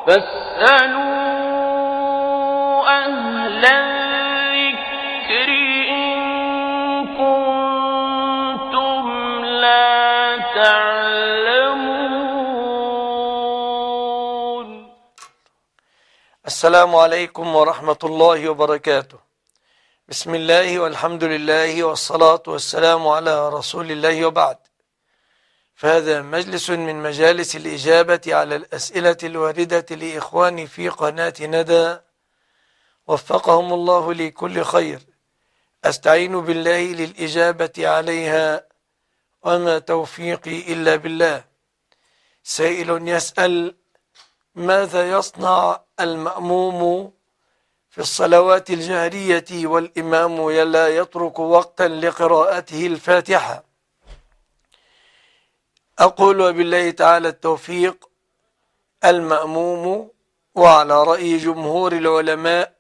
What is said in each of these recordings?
فاسألوا أهل الذكر إن كنتم لا تعلمون. السلام عليكم ورحمة الله وبركاته. بسم الله والحمد لله والصلاة والسلام على رسول الله، وبعد، فهذا مجلس من مجالس الإجابة على الأسئلة الواردة لإخواني في قناة ندى، وفقهم الله لكل خير. أستعين بالله للإجابة عليها، وما توفيقي إلا بالله. سائل يسأل: ماذا يصنع المأموم في الصلوات الجهرية والإمام لا يترك وقتا لقراءته الفاتحة؟ أقول وبالله تعالى التوفيق: المأموم وعلى رأي جمهور العلماء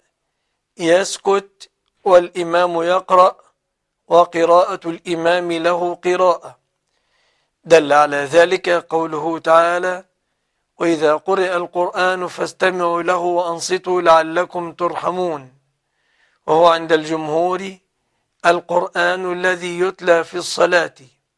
يسكت والإمام يقرأ، وقراءة الإمام له قراءة. دل على ذلك قوله تعالى: وإذا قرئ القرآن فاستمعوا له وأنصتوا لعلكم ترحمون. وهو عند الجمهور القرآن الذي يتلى في الصلاة.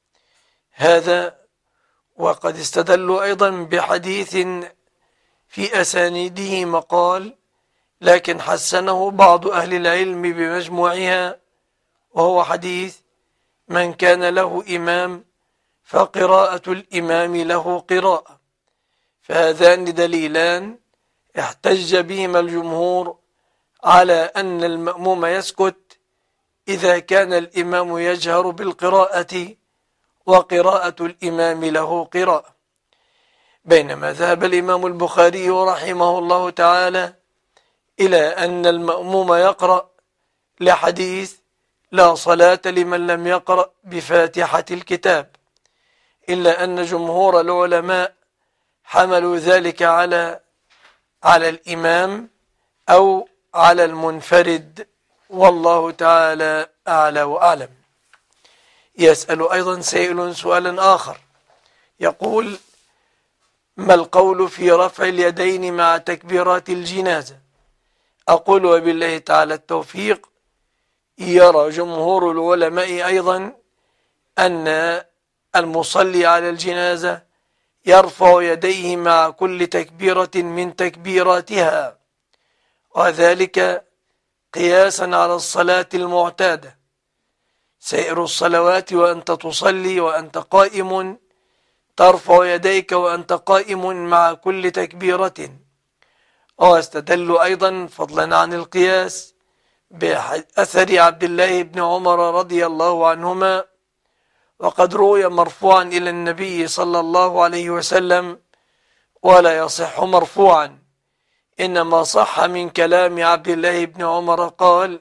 هذا وقد استدلوا أيضا بحديث في أسانيده مقال، لكن حسنه بعض أهل العلم بمجموعها، وهو حديث: من كان له إمام فقراءة الإمام له قراءة. فهذان دليلان احتج بهما الجمهور على أن المأموم يسكت إذا كان الإمام يجهر بالقراءة، وقراءة الإمام له قراءة. بينما ذهب الإمام البخاري رحمه الله تعالى إلى أن المأموم يقرأ، لحديث: لا صلاة لمن لم يقرأ بفاتحة الكتاب. إلا أن جمهور العلماء حملوا ذلك على الإمام أو على المنفرد، والله تعالى أعلى وأعلم. يسأل أيضا سائل سؤالا آخر، يقول: ما القول في رفع اليدين مع تكبيرات الجنازة؟ أقول وبالله تعالى التوفيق: يرى جمهور العلماء أيضا أن المصلي على الجنازة يرفع يديه مع كل تكبيرة من تكبيراتها، وذلك قياسا على الصلاة المعتادة. سائر الصلوات وأنت تصلي وأنت قائم ترفع يديك وأنت قائم مع كل تكبيرة. واستدل أيضا فضلا عن القياس بأثر عبد الله بن عمر رضي الله عنهما، وقد روي مرفوعا إلى النبي صلى الله عليه وسلم، ولا يصح مرفوعا، إنما صح من كلام عبد الله بن عمر قال: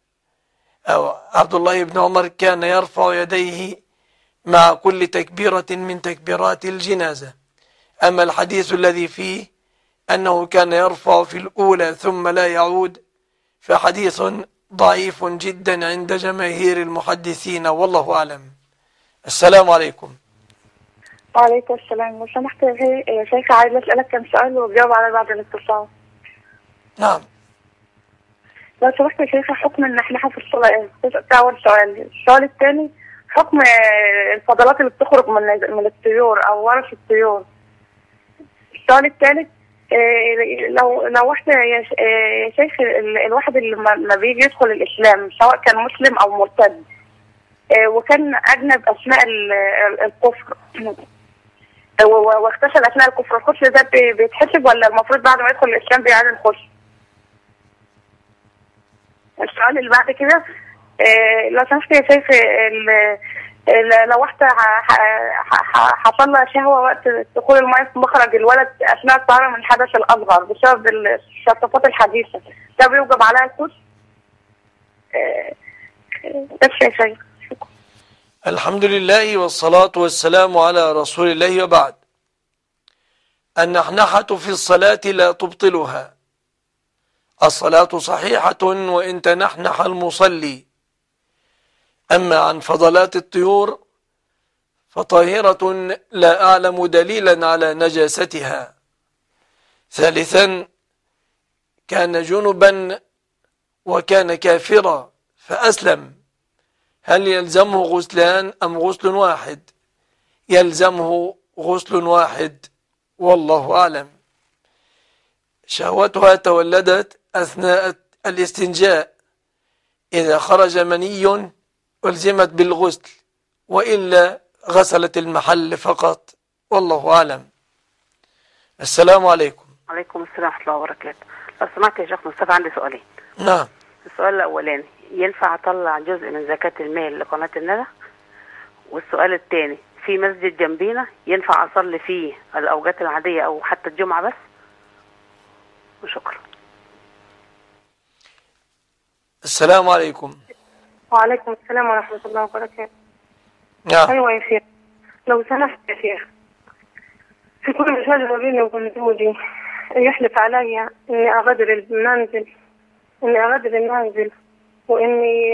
أو عبد الله بن عمر كان يرفع يديه مع كل تكبيرة من تكبيرات الجنازة. أما الحديث الذي فيه أنه كان يرفع في الأولى ثم لا يعود، فحديث ضعيف جدا عند جماهير المحدثين، والله أعلم. السلام عليكم. وعليكم السلام. لو سمحت يا شيخ، عايز أسألك كم سؤال وتجاوب على بعد الاتصال. نعم. لو سمحت يا شيخ، حكم النحنحة في الصلاة. ده أول سؤال. السؤال الثاني: حكم الفضلات اللي بتخرج من الطيور أو ورش الطيور. السؤال الثالث: لو واحدة يا شيخ، الواحد اللي ما بيجي يدخل الإسلام سواء كان مسلم أو مرتد، وكان أجنب أثناء الكفر، واغتسل أثناء الكفر، الغسل ده بيتحسب ولا المفروض بعد ما يدخل الإسلام بيعاد الغسل؟ السؤال اللي بعد كده: لو سمحت يا شيخ، لو واحدة حصل لها شهوة وقت دخول الماء في مخرج الولد أثناء الطهارة من الحدث الأصغر بسبب الشطافات الحديثة، ده بيوجب عليها الغسل؟ بس يا شيخ. الحمد لله والصلاة والسلام على رسول الله، وبعد. النحنحة في الصلاة لا تبطلها. الصلاة صحيحة وإن تنحنح المصلي. أما عن فضلات الطيور فطاهرة لا أعلم دليلا على نجاستها، ثالثا كان جنبا وكان كافرا فأسلم، هل يلزمه غسلان أم غسل واحد؟ يلزمه غسل واحد والله أعلم. شهوتها تولدت أثناء الاستنجاء، إذا خرج مني ألزمت بالغسل، وإلا غسلت المحل فقط والله أعلم. السلام عليكم. عليكم السلام ورحمة الله وبركاته. لو سمحت يا شيخ مصطفى عندي سؤالين. نعم. السؤال الأولاني، ينفع أطلع جزء من زكاة المال لقناة الندى؟ والسؤال الثاني، في مسجد جنبينا ينفع أصلي فيه الأوقات العادية أو حتى الجمعة بس؟ وشكرا. السلام عليكم. وعليكم السلام ورحمة الله وبركاته. نعم. أيوة يا شيخ، لو سمحت يا شيخ، في كل مشاجرة بيني وبين زوجي يحلف علي إني أغادر المنزل وإني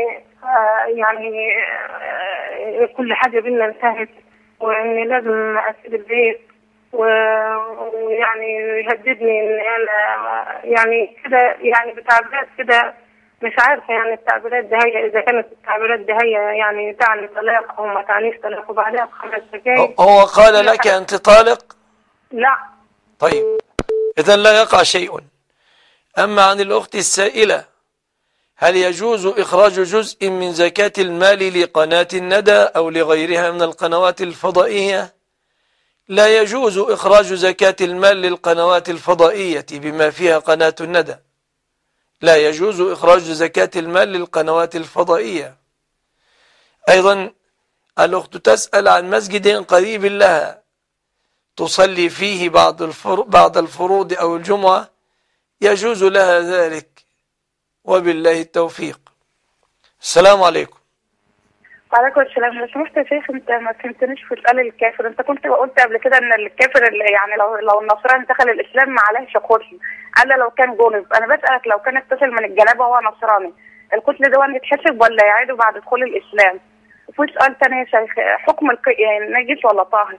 كل حاجة بينا انتهت، وإني لازم أسيب البيت، ويعني يهددني إن أنا كده بتعبيرات كده مش عارفة، التعبيرات ده هي إذا كانت التعبيرات ده هي تعني طلاق أو ما تعنيش طلاق، وبعدها ب5 دقايق هو قال لك أنت طالق؟ لا. طيب إذن لا يقع شيء. أما عن الأخت السائلة، هل يجوز إخراج جزء من زكاة المال لقناة الندى أو لغيرها من القنوات الفضائية؟ لا يجوز إخراج زكاة المال للقنوات الفضائية بما فيها قناة الندى، لا يجوز إخراج زكاة المال للقنوات الفضائية. أيضا الأخت تسأل عن مسجد قريب لها تصلي فيه بعض الفروض أو الجمعة، يجوز لها ذلك وبالله التوفيق. السلام عليكم. وعليكم السلام. لو سمحت يا شيخ، انت ما فهمتنيش في سؤال الكافر. انت كنت قلت قبل كده ان الكافر اللي لو النصراني دخل الاسلام ما عليهش غسل، الا لو كان جنب. انا بسالك لو كان اغتسل من الجنابه وهو نصراني، الغسل ده يتحسب ولا يعيده بعد دخول الاسلام؟ وفي سؤال ثاني يا شيخ، حكم نجس ولا طاهر؟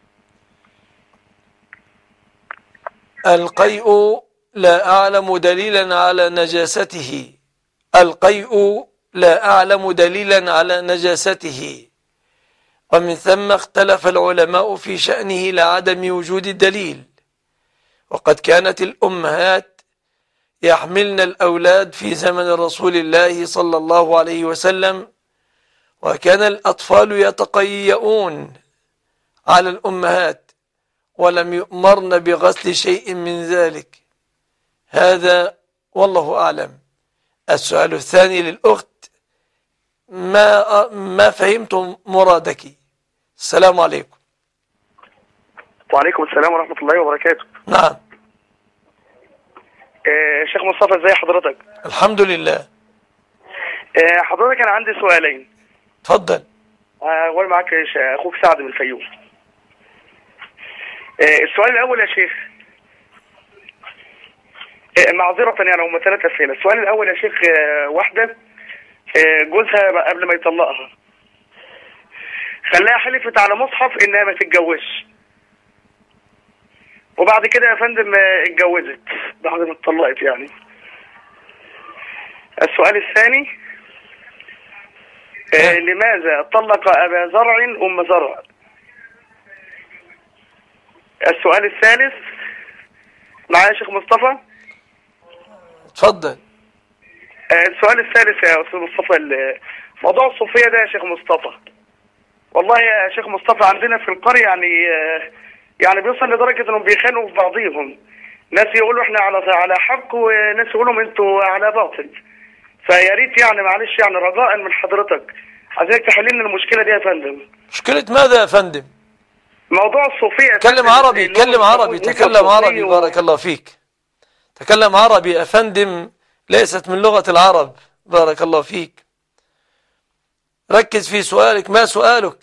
القيء لا أعلم دليلا على نجاسته، القيء لا أعلم دليلا على نجاسته، ومن ثم اختلف العلماء في شأنه لعدم وجود الدليل. وقد كانت الأمهات يحملن الأولاد في زمن رسول الله صلى الله عليه وسلم، وكان الأطفال يتقيؤون على الأمهات ولم يؤمرن بغسل شيء من ذلك. هذا والله أعلم. السؤال الثاني للأخت، ما فهمت مرادك. السلام عليكم. وعليكم السلام ورحمة الله وبركاته. نعم. شيخ مصطفى، ازي حضرتك؟ الحمد لله. حضرتك أنا عندي سؤالين. تفضل. أول معاك أخوك سعد من الفيوم. السؤال الأول يا شيخ، معذرة هم 3 أسئلة. السؤال الأول يا شيخ، واحدة جوزها قبل ما يطلقها خلاها حلفت على مصحف إنها ما تتجوزش، وبعد كده يا فندم اتجوزت بعد ما اتطلقت السؤال الثاني، لماذا طلق أبا زرع أم زرع؟ السؤال الثالث، معايا يا شيخ مصطفى؟ تفضل. السؤال الثالث يا أستاذ مصطفى، موضوع الصوفية ده يا شيخ مصطفى، والله يا شيخ مصطفى عندنا في القرية يعني بيوصل لدرجة انهم بيخانقوا في بعضيهم، ناس يقولوا احنا على حق وناس يقولوا انتوا على باطل. فيا ريت معلش رجاء من حضرتك عايزك تحل لنا المشكلة دي يا فندم. مشكلة ماذا يا فندم؟ موضوع الصوفية. تكلم عربي، تكلم عربي، تكلم عربي، بارك الله فيك. تكلم عربي يا فندم، ليست من لغة العرب، بارك الله فيك. ركز في سؤالك. ما سؤالك؟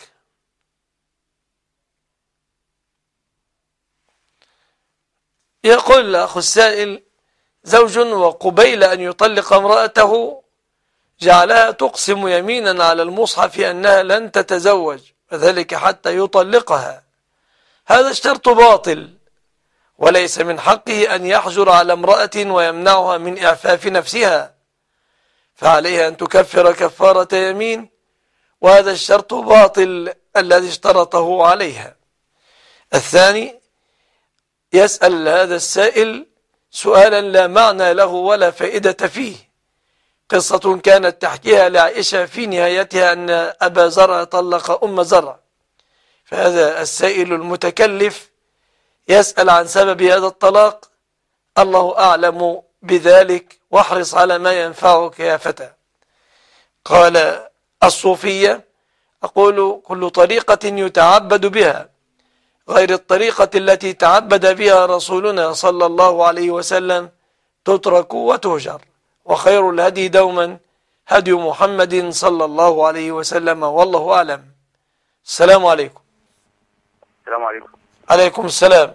يقول الأخ السائل: زوج وقبيل أن يطلق امرأته جعلها تقسم يمينا على المصحف أنها لن تتزوج، وذلك حتى يطلقها. هذا الشرط باطل، وليس من حقه أن يحجر على امرأة ويمنعها من إعفاف نفسها، فعليها أن تكفر كفارة يمين، وهذا الشرط باطل الذي اشترطه عليها. الثاني، يسأل هذا السائل سؤالا لا معنى له ولا فائدة فيه، قصة كانت تحكيها لعائشة في نهايتها أن أبا زرع طلق أم زرع، فهذا السائل المتكلف يسأل عن سبب هذا الطلاق، الله أعلم بذلك، واحرص على ما ينفعك يا فتى. قال الصوفية: أقول كل طريقة يتعبد بها غير الطريقة التي تعبد بها رسولنا صلى الله عليه وسلم تترك وتهجر، وخير الهدي دوما هدي محمد صلى الله عليه وسلم، والله أعلم. السلام عليكم. السلام عليكم. عليكم السلام.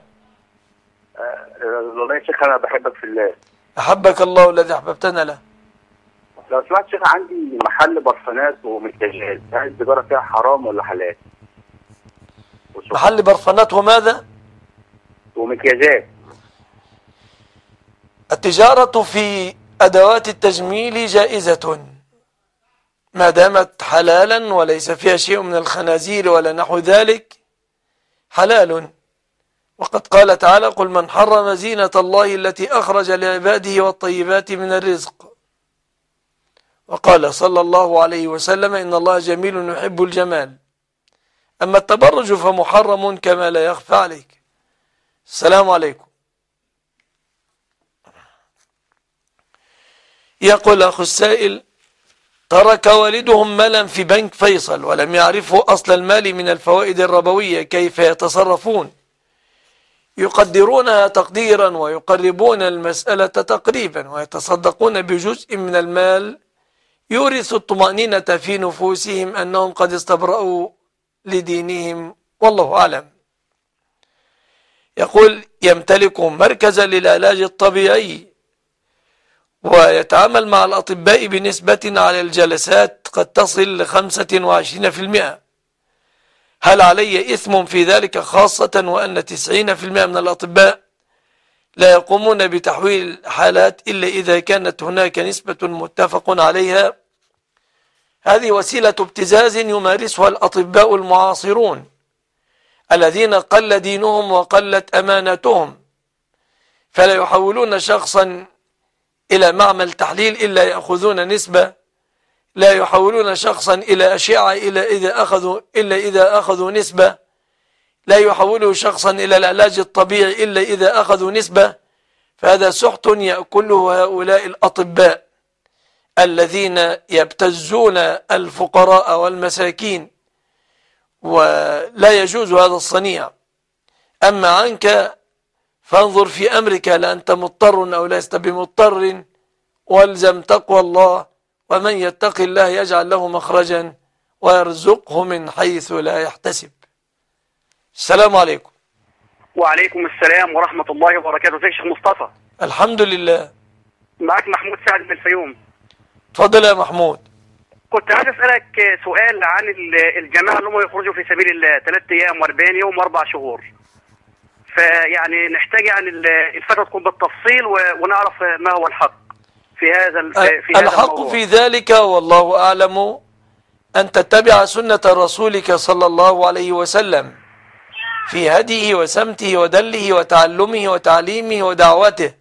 والله يا شيخ أنا بحبك في الله. أحبك الله الذي أحببتنا له. لو سمعت شيخ، عندي محل برفانات ومكياجات، هل التجارة فيها حرام ولا حلال؟ محل برفانات وماذا؟ ومكياجات. التجارة في أدوات التجميل جائزة ما دامت حلالا وليس فيها شيء من الخنازير ولا نحو ذلك، حلال. وقد قال تعالى: قل من حرم زينة الله التي أخرج لعباده والطيبات من الرزق. وقال صلى الله عليه وسلم: إن الله جميل يحب الجمال. أما التبرج فمحرم كما لا يخفى عليك. السلام عليكم. يقول أخو السائل: ترك والدهم مالا في بنك فيصل ولم يعرفوا أصل المال من الفوائد الربوية، كيف يتصرفون؟ يقدرونها تقديرا ويقربون المسألة تقريبا ويتصدقون بجزء من المال يورث الطمأنينة في نفوسهم أنهم قد استبرأوا لدينهم، والله أعلم. يقول: يمتلك مركزا للعلاج الطبيعي ويتعامل مع الأطباء بنسبة على الجلسات قد تصل ل25%. هل علي إثم في ذلك، خاصة وأن 90% من الأطباء لا يقومون بتحويل الحالات إلا إذا كانت هناك نسبة متفق عليها؟ هذه وسيلة ابتزاز يمارسها الأطباء المعاصرون الذين قل دينهم وقلت أمانتهم، فلا يحولون شخصا إلى معمل تحليل إلا يأخذون نسبة، لا يحولون شخصا إلى أشعة إلا إذا أخذوا نسبة، لا يحولوا شخصا إلى العلاج الطبيعي إلا إذا أخذوا نسبة. فهذا سحت يأكله هؤلاء الأطباء الذين يبتزون الفقراء والمساكين، ولا يجوز هذا الصنيع. أما عنك فانظر في أمرك، لأنت مضطر أو لست بمضطر، والزم تقوى الله، ومن يتق الله يجعل له مخرجا ويرزقه من حيث لا يحتسب. السلام عليكم. وعليكم السلام ورحمة الله وبركاته. ازيك يا شيخ مصطفى؟ الحمد لله. معك محمود سعد من الفيوم. تفضل يا محمود. كنت عايز أسألك سؤال عن الجماعة اللي هم يخرجوا في سبيل الله 3 أيام و40 يوم و4 شهور، فيعني نحتاج يعني الفترة تكون بالتفصيل ونعرف ما هو الحق في هذا الحق الموضوع. في ذلك والله أعلم أن تتبع سنة رسولك صلى الله عليه وسلم في هديه وسمته ودله وتعلمه وتعليمه ودعوته،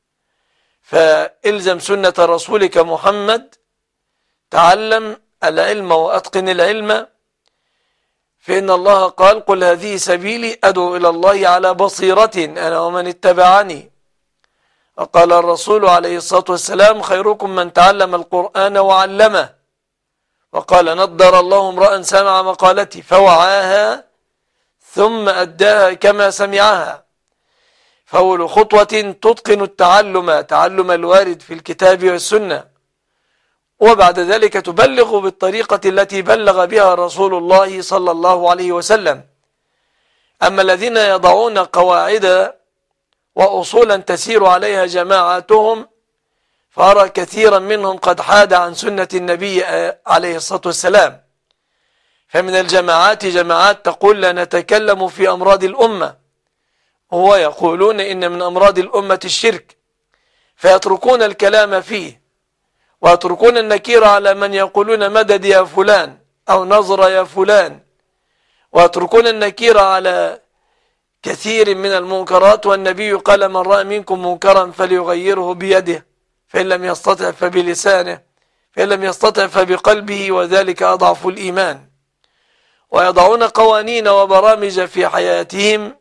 فإلزم سنة رسولك محمد، تعلم العلم وأتقن العلم، فإن الله قال: قل هذه سبيلي أدعو إلى الله على بصيرة أنا ومن اتبعني. وقال الرسول عليه الصلاة والسلام: خيركم من تعلم القرآن وعلمه. وقال: نضر الله امرأ سمع مقالتي فوعاها ثم أداها كما سمعها. فأول خطوة تتقن التعلم، تعلم الوارد في الكتاب والسنة، وبعد ذلك تبلغ بالطريقة التي بلغ بها رسول الله صلى الله عليه وسلم. أما الذين يضعون قواعد وأصولا تسير عليها جماعاتهم، فأرى كثيرا منهم قد حاد عن سنة النبي عليه الصلاة والسلام. فمن الجماعات جماعات تقول: لا نتكلم في أمراض الأمة، هو يقولون إن من أمراض الأمة الشرك، فيتركون الكلام فيه ويتركون النكير على من يقولون مدد يا فلان أو نظر يا فلان، ويتركون النكير على كثير من المنكرات. والنبي قال من رأى منكم منكرا فليغيره بيده، فإن لم يستطع فبلسانه، فإن لم يستطع فبقلبه، وذلك أضعف الإيمان. ويضعون قوانين وبرامج في حياتهم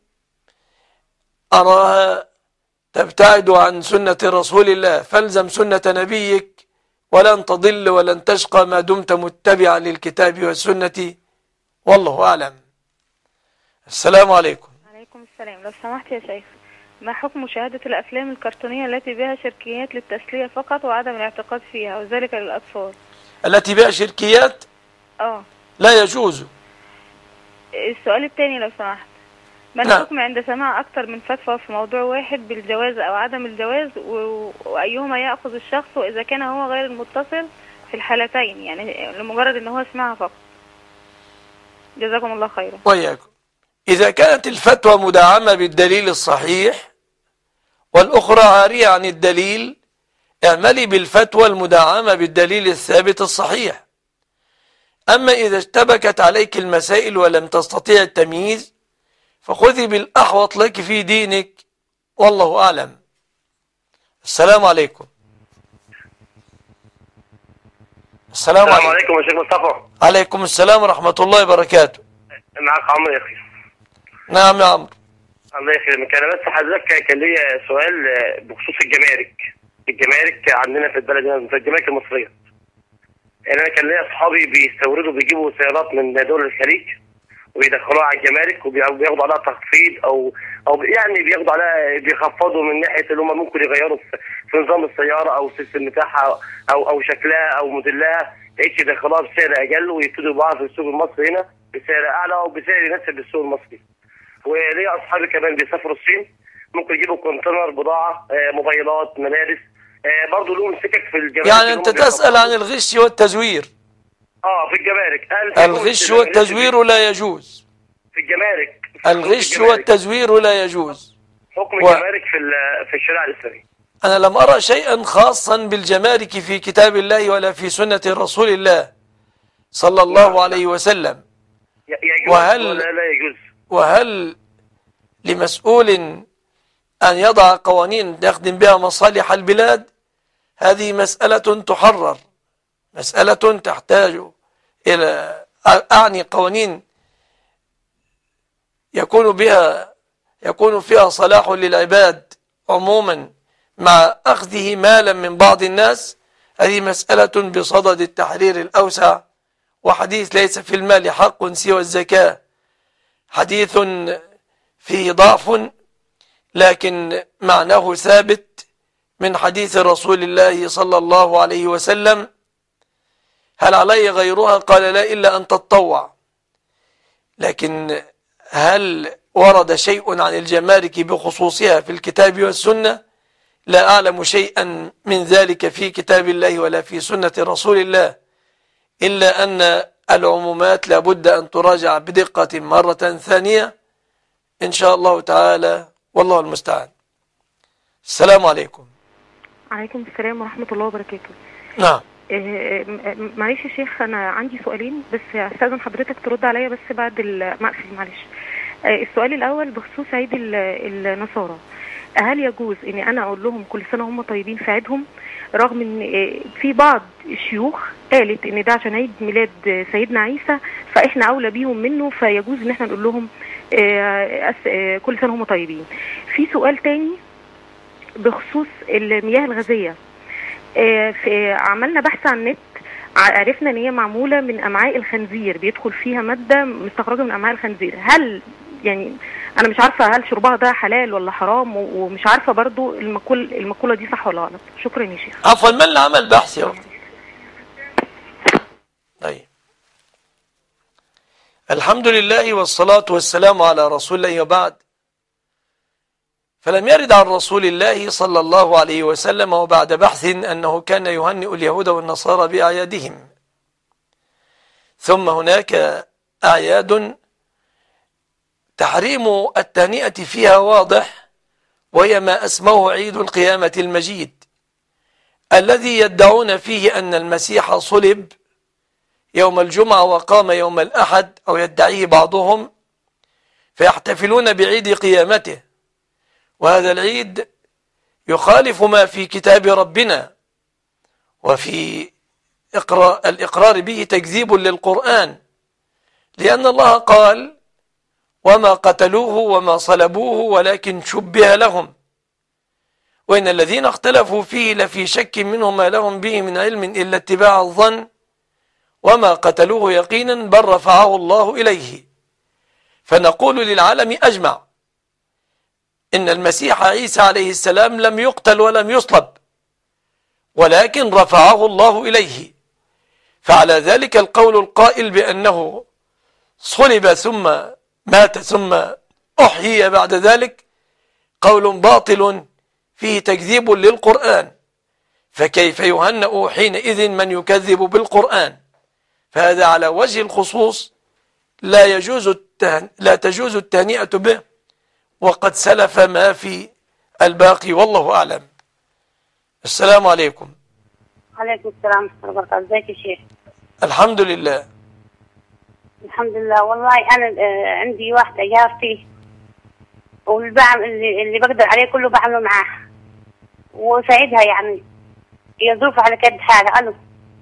أراها تبتعد عن سنة رسول الله، فالزم سنة نبيك ولن تضل ولن تشقى ما دمت متبعا للكتاب والسنة، والله أعلم. السلام عليكم. عليكم السلام. لو سمحت يا شيخ، ما حكم مشاهدة الأفلام الكرتونية التي بها شركيات للتسلية فقط وعدم الاعتقاد فيها، وذلك للأطفال؟ التي بها شركيات لا يجوز. السؤال الثاني لو سمحت، ما الحكم عند سماع أكثر من فتوى في موضوع واحد بالجواز أو عدم الجواز، وأيهما يأخذ الشخص، وإذا كان هو غير المتصل في الحالتين، يعني لمجرد أنه هو سمعها فقط؟ جزاكم الله خيرا. وإياكم. إذا كانت الفتوى مدعمة بالدليل الصحيح والأخرى عارية عن الدليل، اعملي بالفتوى المدعمة بالدليل الثابت الصحيح. أما إذا اشتبكت عليك المسائل ولم تستطيع التمييز، فخذي بالأحوط لك في دينك، والله أعلم. السلام عليكم. السلام عليكم يا شيخ مصطفى. عليكم السلام ورحمة الله وبركاته. معك عمرو يا أخي. نعم يا عمرو. الله يخليك. أنا بس حضرتك كان ليا سؤال بخصوص الجمارك عندنا في البلد هنا، في الجمارك المصرية. يعني أنا كان ليا أصحابي بيستوردوا، بيجيبوا سيارات من دول الخليج وبيدخلوها على الجمارك وبياخدوا عليها تخفيض أو يعني بياخدوا عليها، بيخفضوا من ناحية اللي هم ممكن يغيروا في نظام السيارة أو السيستم بتاعها أو شكلها أو موديلها، يدخلوها بسعر أقل ويبتدوا يبيعوها في السوق المصري هنا بسعر أعلى أو بسعر يناسب السوق المصري. وليا أصحابي كمان بيسافروا الصين، ممكن يجيبوا كونتينر بضاعة، موبايلات، ملابس، برضه لهم سكك في الجمارك. يعني أنت تسأل عن الغش والتزوير؟ في الجمارك. الغش والتزوير لا يجوز في الجمارك. الغش والتزوير لا يجوز. حكم الجمارك في الشريعة الإسلامية. أنا لم أرى شيئا خاصا بالجمارك في كتاب الله ولا في سنة رسول الله صلى الله عليه وسلم. وهل لمسؤول أن يضع قوانين يخدم بها مصالح البلاد؟ هذه مسألة تحرر، مسألة تحتاج إلى قوانين يكون فيها صلاح للعباد عموما مع أخذه مالا من بعض الناس. هذه مسألة بصدد التحرير الأوسع، وحديث ليس في المال حق سوى الزكاة حديث فيه ضعف، لكن معناه ثابت من حديث رسول الله صلى الله عليه وسلم: هل علي غيرها؟ قال لا، إلا أن تتطوع. لكن هل ورد شيء عن الجمارك بخصوصها في الكتاب والسنة؟ لا أعلم شيئا من ذلك في كتاب الله ولا في سنة رسول الله، إلا أن العمومات لابد أن تراجع بدقة مرة ثانية إن شاء الله تعالى، والله المستعان. السلام عليكم. عليكم السلام ورحمة الله وبركاته. نعم. معلش يا شيخ، أنا عندي سؤالين بس، أستاذن حضرتك ترد عليا بس بعد المقفل. معلش. السؤال الأول بخصوص عيد النصارى، هل يجوز إني أنا أقول لهم كل سنة هم طيبين في عيدهم، رغم إن في بعض الشيوخ قالت إن ده عشان عيد ميلاد سيدنا عيسى فإحنا أولى بيهم منه، فيجوز إن إحنا نقول لهم كل سنة هم طيبين. في سؤال تاني بخصوص المياه الغازية، عملنا بحث عن النت، عرفنا ان هي معمولة من امعاء الخنزير، بيدخل فيها مادة مستخرجة من امعاء الخنزير. هل يعني انا مش عارفة هل شربها ده حلال ولا حرام، ومش عارفة برضو المقولة دي صح ولا غلط. شكرا يا شيخ. عفوا، من اللي عمل بحث يا اختي؟ طيب، الحمد لله والصلاة والسلام على رسول الله، وبعد. فلم يرد عن رسول الله صلى الله عليه وسلم وبعد بحث أنه كان يهنئ اليهود والنصارى بأعيادهم. ثم هناك أعياد تحريم التهنئة فيها واضح، وهي ما أسموه عيد القيامة المجيد، الذي يدعون فيه أن المسيح صلب يوم الجمعة وقام يوم الأحد، أو يدعيه بعضهم، فيحتفلون بعيد قيامته. وهذا العيد يخالف ما في كتاب ربنا، وفي الإقرار به تكذيب للقرآن، لأن الله قال: وما قتلوه وما صلبوه ولكن شبه لهم، وإن الذين اختلفوا فيه لفي شك منه ما لهم به من علم إلا اتباع الظن، وما قتلوه يقينا بل رفعه الله إليه. فنقول للعالم أجمع إن المسيح عيسى عليه السلام لم يقتل ولم يصلب، ولكن رفعه الله إليه. فعلى ذلك القول القائل بأنه صلب ثم مات ثم أحيي بعد ذلك قول باطل فيه تكذيب للقرآن، فكيف يهنأ حينئذ من يكذب بالقرآن؟ فهذا على وجه الخصوص لا تجوز التهنئة به، وقد سلف ما في الباقي، والله أعلم. السلام عليكم. عليكم السلام ورحمة الله وبركاته. ازيك يا شيخ؟ الحمد لله. الحمد لله. والله أنا عندي واحدة جارتي، والبعم اللي بقدر عليه كله بعمله معاه، وساعدها يعني، هي ظروفها على قد حالها. ألو،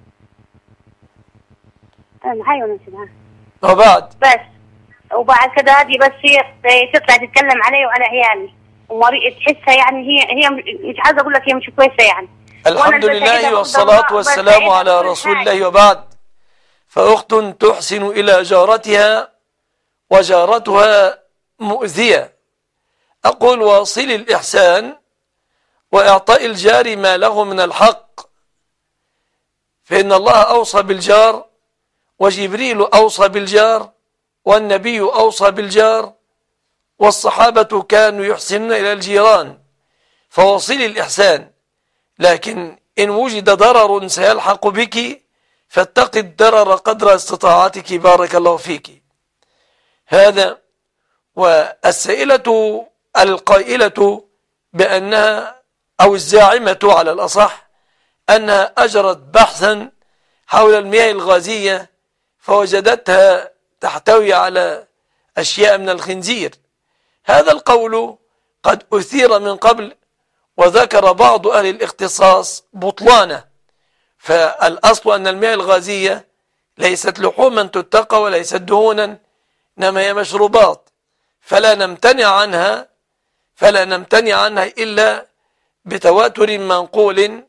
أنا معايا ولا مش معاها؟ وبعد وبعد كده هذه بس هي تطلع تتكلم علي وعلى عيالي، ومريض تحسها يعني هي مش عايزة أقول لك هي مش كويسة يعني. الحمد لله والصلاة والسلام على رسول الله، وبعد. فأخت تحسن إلى جارتها وجارتها مؤذية، أقول: واصل الإحسان وإعطاء الجار ما له من الحق، فإن الله أوصى بالجار، وجبريل أوصى بالجار، والنبي أوصى بالجار، والصحابة كانوا يحسنون إلى الجيران، فوصل الإحسان. لكن إن وجد ضرر سيلحق بك فاتق الضرر قدر استطاعتك، بارك الله فيك. هذا. والسائلة القائلة بأنها، أو الزاعمة على الأصح، أنها أجرت بحثا حول المياه الغازية فوجدتها تحتوي على أشياء من الخنزير. هذا القول قد أثير من قبل، وذكر بعض أهل الاختصاص بطلانه. فالأصل أن المياه الغازية ليست لحوما تتقى وليست دهونا، إنما هي مشروبات، فلا نمتنع عنها إلا بتواتر منقول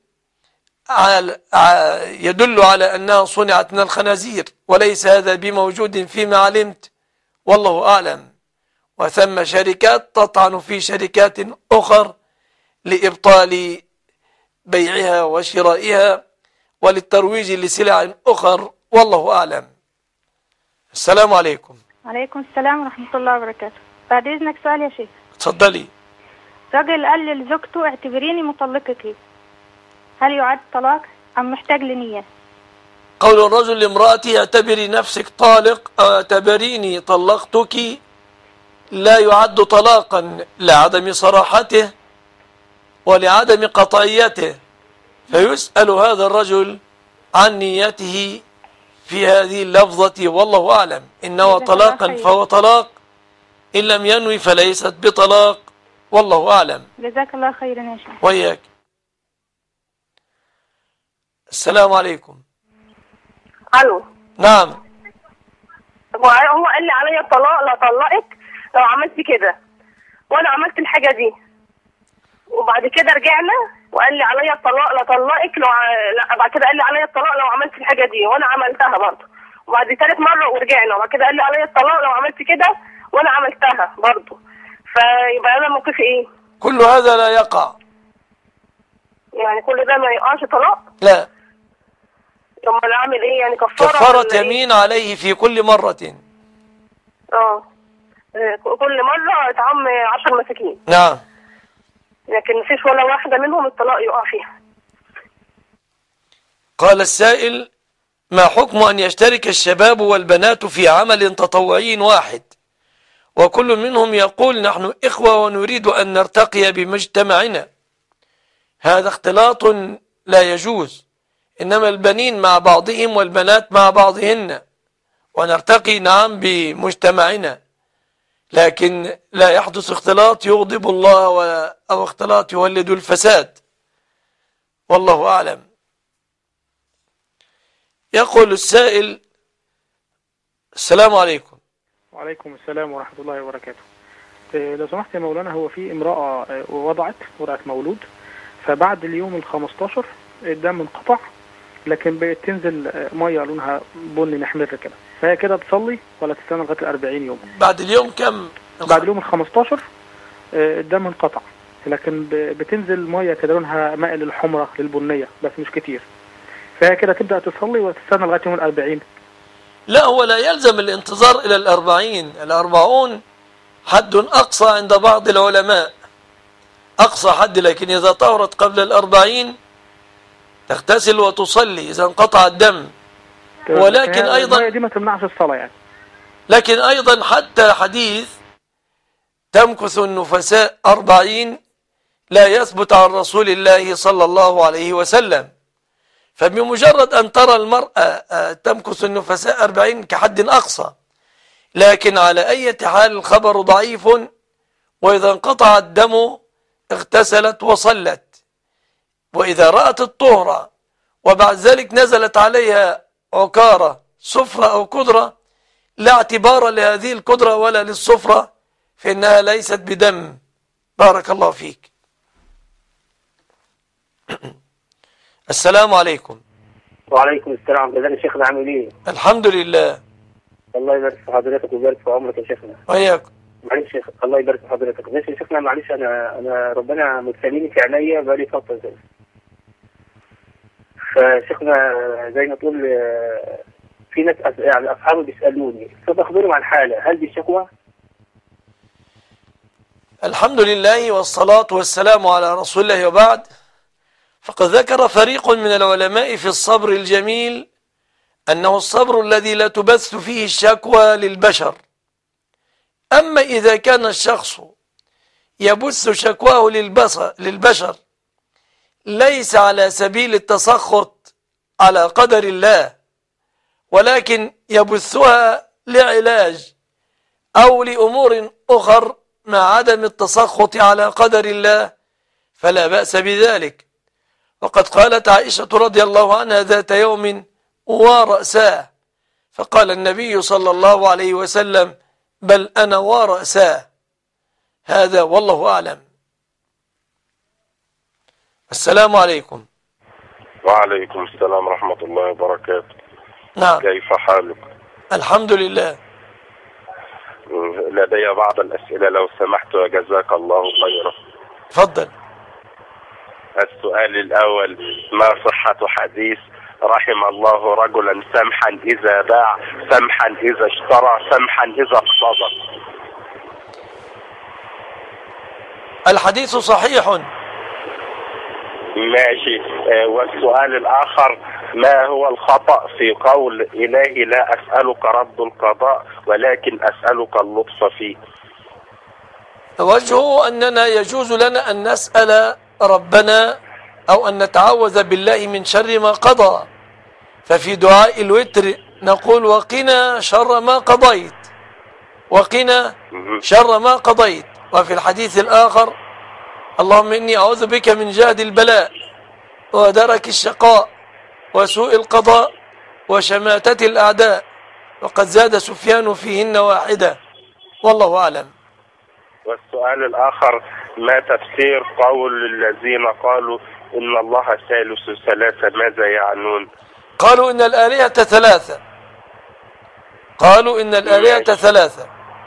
يدل على أنها صنعت من الخنازير، وليس هذا بموجود فيما علمت، والله أعلم. وثم شركات تطعن في شركات أخر لإبطال بيعها وشرائها وللترويج لسلع أخر، والله أعلم. السلام عليكم. عليكم السلام ورحمة الله وبركاته. بعد إذنك سؤال يا شيخ. تفضلي. رجل قال لزوجته: اعتبريني مطلقك، هل يعد طلاق أم محتاج لنية؟ قول الرجل لامرأته: اعتبري نفسك طالق، أو اعتبريني طلقتك، لا يعد طلاقا لعدم صراحته ولعدم قطعيته، فيسأل هذا الرجل عن نيته في هذه اللفظة، والله أعلم. إنه طلاقا فهو طلاق، إن لم ينوي فليست بطلاق، والله أعلم. جزاك الله خيرا يا شيخ. وياك. السلام عليكم. الو. نعم. هو قال لي عليا الطلاق، لا طلقك لو عملت كده، وانا عملت الحاجه دي، وبعد كده رجعنا وقال لي عليا الطلاق، لا طلقك لو لا، بعد كده قال لي عليا الطلاق لو عملت الحاجه دي، وانا عملتها برضه، وبعد ثالث مره ورجعنا، وبعد كده قال لي عليا الطلاق لو عملت كده، وانا عملتها برضه. فيبقى انا موقفي ايه؟ كل هذا لا يقع. يعني كل ده ما يقعش طلاق؟ لا. طب انا اعمل ايه يعني؟ كفارة يمين عليه في كل مرة. كل مرة يطعم 10 مساكين. نعم. لكن مفيش ولا واحدة منهم الطلاق يقع فيها. قال السائل: ما حكم أن يشترك الشباب والبنات في عمل تطوعي واحد، وكل منهم يقول نحن إخوة ونريد أن نرتقي بمجتمعنا. هذا اختلاط لا يجوز، إنما البنين مع بعضهم والبنات مع بعضهن، ونرتقي نعم بمجتمعنا، لكن لا يحدث اختلاط يغضب الله أو اختلاط يولد الفساد، والله أعلم. يقول السائل: السلام عليكم. وعليكم السلام ورحمة الله وبركاته. لو سمحت يا مولانا، هو في امرأة وضعت مولود، فبعد اليوم ال15 الدم انقطع، لكن بقت تنزل مية لونها بني محمر كده، فهي كده تصلي ولا تستنى لغاية 40 يوم؟ بعد اليوم كم؟ بعد اليوم ال15 الدم انقطع، لكن بتنزل مية كده لونها مائل للحمرة للبنية بس مش كتير، فهي كده تبدأ تصلي ولا تستنى لغاية يوم 40؟ لا، هو لا يلزم الانتظار إلى 40. 40 حد أقصى عند بعض العلماء، أقصى حد، لكن إذا طهرت قبل 40 تغتسل وتصلي إذا انقطع الدم. ولكن أيضا دي ما تمنعش الصلاة يعني. لكن أيضا حتى حديث تمكث النفساء 40 لا يثبت عن رسول الله صلى الله عليه وسلم، فبمجرد أن ترى المرأة تمكث النفساء 40 كحد أقصى، لكن على أي حال الخبر ضعيف، وإذا انقطع الدم اغتسلت وصلت. وإذا رأت الطهرة وبعد ذلك نزلت عليها عكارة صفرة أو كدرة، لا اعتبار لهذه الكدرة ولا للصفرة، فإنها ليست بدم. بارك الله فيك. السلام عليكم. وعليكم السلام. جزاك شيخنا، عامل ايه؟ الحمد لله. الله يبارك في حضرتك ويبارك في عمرك يا شيخنا. وياكم. معلش شيخ، الله يبارك في حضرتك. بس يا شيخنا معلش، انا ربنا مبتليني في عينيا بقالي فتره كده. فشيخنا زي ما تقول في ناس يعني اصحابي بيسالوني، فبخبرهم عن حاله، هل دي شكوى؟ الحمد لله والصلاة والسلام على رسول الله، وبعد. فقد ذكر فريق من العلماء في الصبر الجميل أنه الصبر الذي لا تبث فيه الشكوى للبشر. أما إذا كان الشخص يبث شكواه للبشر ليس على سبيل التسخط على قدر الله، ولكن يبثها لعلاج أو لأمور أخر مع عدم التسخط على قدر الله، فلا بأس بذلك. وقد قالت عائشة رضي الله عنها ذات يوم ورأساه، فقال النبي صلى الله عليه وسلم: بل أنا ورأساه. هذا والله أعلم. السلام عليكم. وعليكم السلام ورحمة الله وبركاته. نعم. كيف حالك؟ الحمد لله. لدي بعض الأسئلة لو سمحت وجزاك الله خيرا. تفضل. السؤال الأول: ما صحة حديث رحم الله رجلا سمحا إذا باع، سمحا إذا اشترى، سمحا إذا اقتضى؟ الحديث صحيح. ماشي. والسؤال الآخر: ما هو الخطأ في قول إلهي لا أسألك رد القضاء ولكن أسألك اللطف فيه؟ وجهه أننا يجوز لنا أن نسأل ربنا أو أن نتعوذ بالله من شر ما قضى، ففي دعاء الوتر نقول: وقنا شر ما قضيت، وقنا شر ما قضيت. وفي الحديث الآخر: اللهم إني أعوذ بك من جهد البلاء ودرك الشقاء وسوء القضاء وشماتة الأعداء. وقد زاد سفيان فيهن واحدة، والله أعلم. والسؤال الآخر: ما تفسير قول الذين قالوا إن الله ثالث ثلاثة؟ ماذا يعنون؟ قالوا إن الآلهة ثلاثة. قالوا إن الآلهة ثلاثة.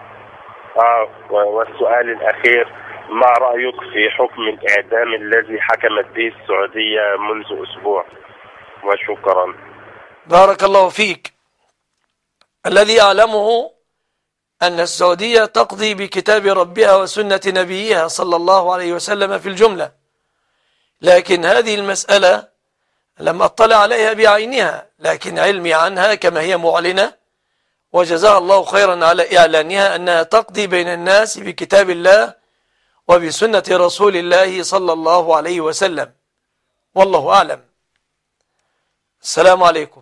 والسؤال الأخير: ما رأيك في حكم الإعدام الذي حكمت به السعودية منذ أسبوع؟ وشكرا. بارك الله فيك. الذي أعلمه أن السعودية تقضي بكتاب ربها وسنة نبيها صلى الله عليه وسلم في الجملة، لكن هذه المسألة لم أطلع عليها بعينها، لكن علمي عنها كما هي معلنة وجزاها الله خيرا على إعلانها أنها تقضي بين الناس بكتاب الله وبسنة رسول الله صلى الله عليه وسلم، والله أعلم. السلام عليكم.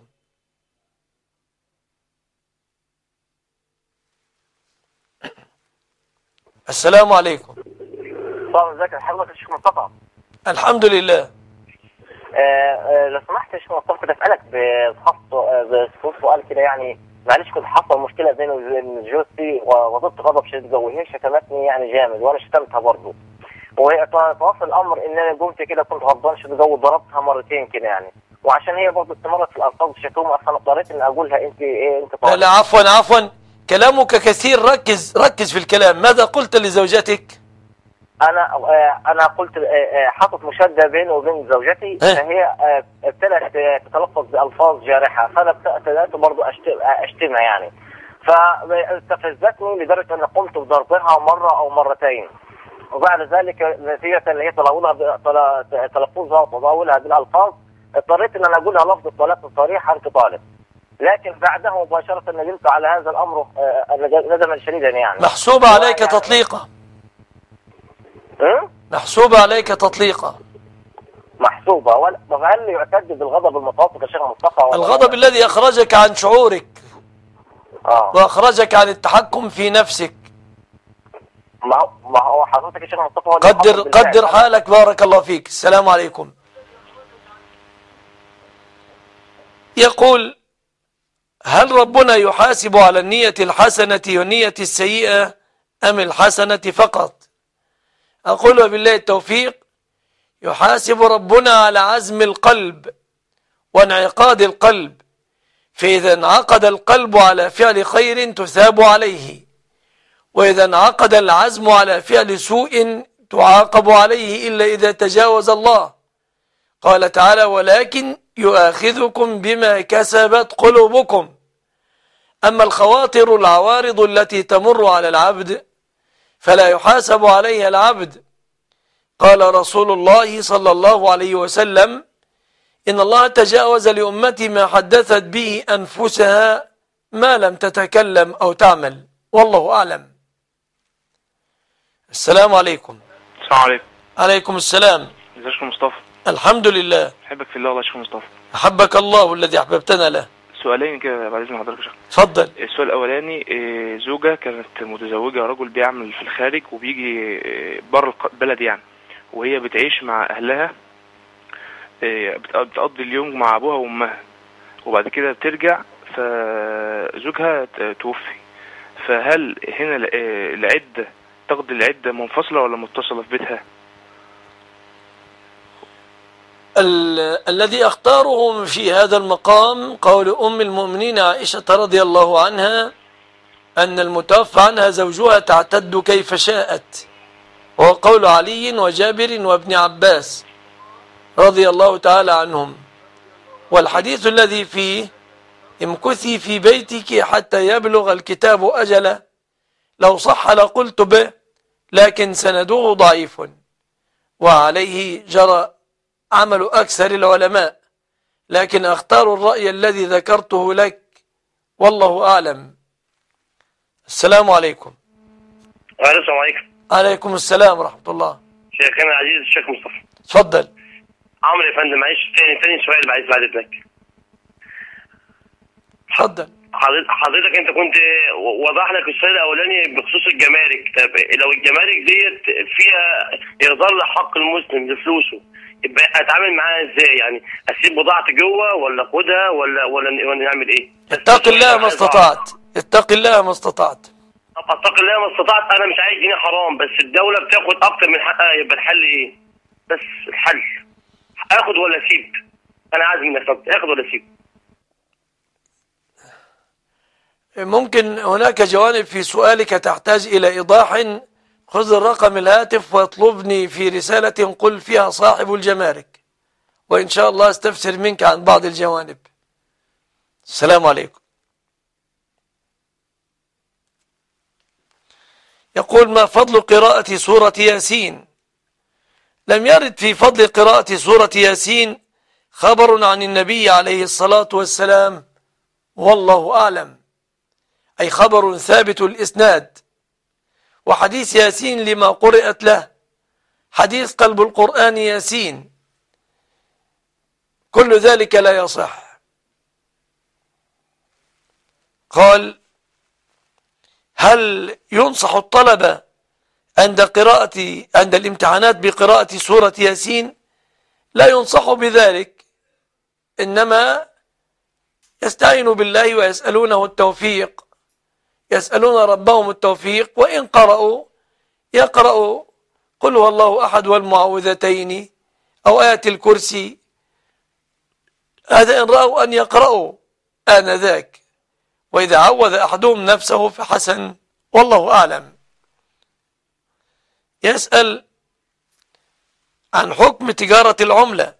السلام عليكم. ازيك يا حضرتك يا شيخ مصطفى؟ الحمد لله. لو سمحت يا شيخ مصطفى كنت اسالك بخصوص سؤال كده، يعني معلش كنت حصل مشكله بيني وبين جوزتي وغضبت غضب شديد وهي شتمتني يعني جامد وانا شتمتها برضه، وهي توصل الامر ان انا قمت كده كنت غضبان شديد وضربتها مرتين كده يعني، وعشان هي برضه استمرت في الالفاظ الشتومه فانا اضطريت ان اقولها انت ايه انت طالب. لا عفوا كلامك كثير، ركز في الكلام. ماذا قلت لزوجتك؟ انا قلت حصلت مشاده بيني وبين زوجتي، فهي ابتدت تتلفظ بالفاظ جارحه، فانا ابتدأت برضه اشتمها يعني، فاستفزتني لدرجه ان قمت بضربها مره او مرتين، وبعد ذلك نتيجه ان هي تلفظها وتداولها بالالفاظ اضطريت ان انا اقولها لفظ الطلاق صريح انت طالق، لكن بعدها مباشره ندمت على هذا الامر ندما شديدا يعني. محسوب عليك تطليقه. محسوبة عليك تطليقا. محسوبة. وهل يعتد بالغضب المتوسط يا شيخ مصطفى؟ الغضب الذي أخرجك عن شعورك وأخرجك عن التحكم في نفسك. ما هو حضرتك يا شيخ مصطفى قدر حالك. بارك الله فيك. السلام عليكم. يقول: هل ربنا يحاسب على النية الحسنة والنية السيئة أم الحسنة فقط؟ أقول وبالله التوفيق: يحاسب ربنا على عزم القلب وانعقاد القلب، فإذا انعقد القلب على فعل خير تثاب عليه، وإذا انعقد العزم على فعل سوء تعاقب عليه إلا إذا تجاوز الله. قال تعالى: ولكن يؤاخذكم بما كسبت قلوبكم. أما الخواطر العوارض التي تمر على العبد فلا يحاسب عليها العبد. قال رسول الله صلى الله عليه وسلم: إن الله تجاوز لأمتي ما حدثت به أنفسها ما لم تتكلم أو تعمل، والله أعلم. السلام عليكم. السلام عليكم. عليكم السلام. ازيك يا شيخ مصطفى؟ الحمد لله. أحبك في الله والله يا شيخ مصطفى. أحبك الله الذي أحببتنا له. سؤالين كده بعد إذن حضرتك يا شيخ. اتفضل. السؤال الأولاني: زوجة كانت متزوجة رجل بيعمل في الخارج وبيجي بره البلد يعني، وهي بتعيش مع أهلها، بتقضي اليوم مع أبوها وأمها، وبعد كده بترجع فزوجها توفي. فهل هنا العدة تقضي العدة منفصلة ولا متصلة في بيتها؟ الذي اختاره في هذا المقام قول أم المؤمنين عائشة رضي الله عنها أن المتوفى عنها زوجها تعتد كيف شاءت، وهو قول علي وجابر وابن عباس رضي الله تعالى عنهم. والحديث الذي فيه: امكثي في بيتك حتى يبلغ الكتاب أجله، لو صح لقلت به، لكن سنده ضعيف، وعليه جرى عمل أكثر العلماء، لكن أختار الرأي الذي ذكرته لك، والله أعلم. السلام عليكم. السلام عليكم. عليكم السلام ورحمة الله. شيخنا العزيز الشيخ مصطفى. اتفضل. عمرو يا فندم، معلش تاني سؤال بعد اذنك. اتفضل. حضرتك انت كنت وضح لك السؤال الاولاني بخصوص الجمارك. طب لو الجمارك ديت فيها اصدار لحق المسلم لفلوسه، يبقى اتعامل معاها ازاي؟ يعني اسيب بضاعتي جوه ولا اخدها ولا نعمل ايه؟ اتق الله ما استطعت. اتق الله ما استطعت. اتق الله ما استطعت. انا مش عايز جنيه حرام، بس الدوله بتاخد اكتر من حقها، يبقى الحل ايه؟ بس الحل اخد ولا اسيب؟ انا عايز منك اخد ولا اسيب؟ ممكن هناك جوانب في سؤالك تحتاج إلى إيضاح. خذ الرقم الهاتف واطلبني في رسالة قل فيها صاحب الجمارك، وإن شاء الله استفسر منك عن بعض الجوانب. السلام عليكم. يقول: ما فضل قراءة سورة ياسين؟ لم يرد في فضل قراءة سورة ياسين خبر عن النبي عليه الصلاة والسلام، والله أعلم. أي خبر ثابت الإسناد. وحديث ياسين لما قرأت له، حديث قلب القرآن ياسين، كل ذلك لا يصح. قال: هل ينصح الطلبة عند الامتحانات بقراءة سورة ياسين؟ لا ينصح بذلك، إنما يستعينوا بالله ويسألونه التوفيق، يسألون ربهم التوفيق. وإن قرأوا يقرأوا قل هو الله أحد والمعوذتين أو آية الكرسي، هذا إن رأوا أن يقرأوا آنذاك، وإذا عوذ أحدهم نفسه فحسن، والله أعلم. يسأل عن حكم تجارة العملة.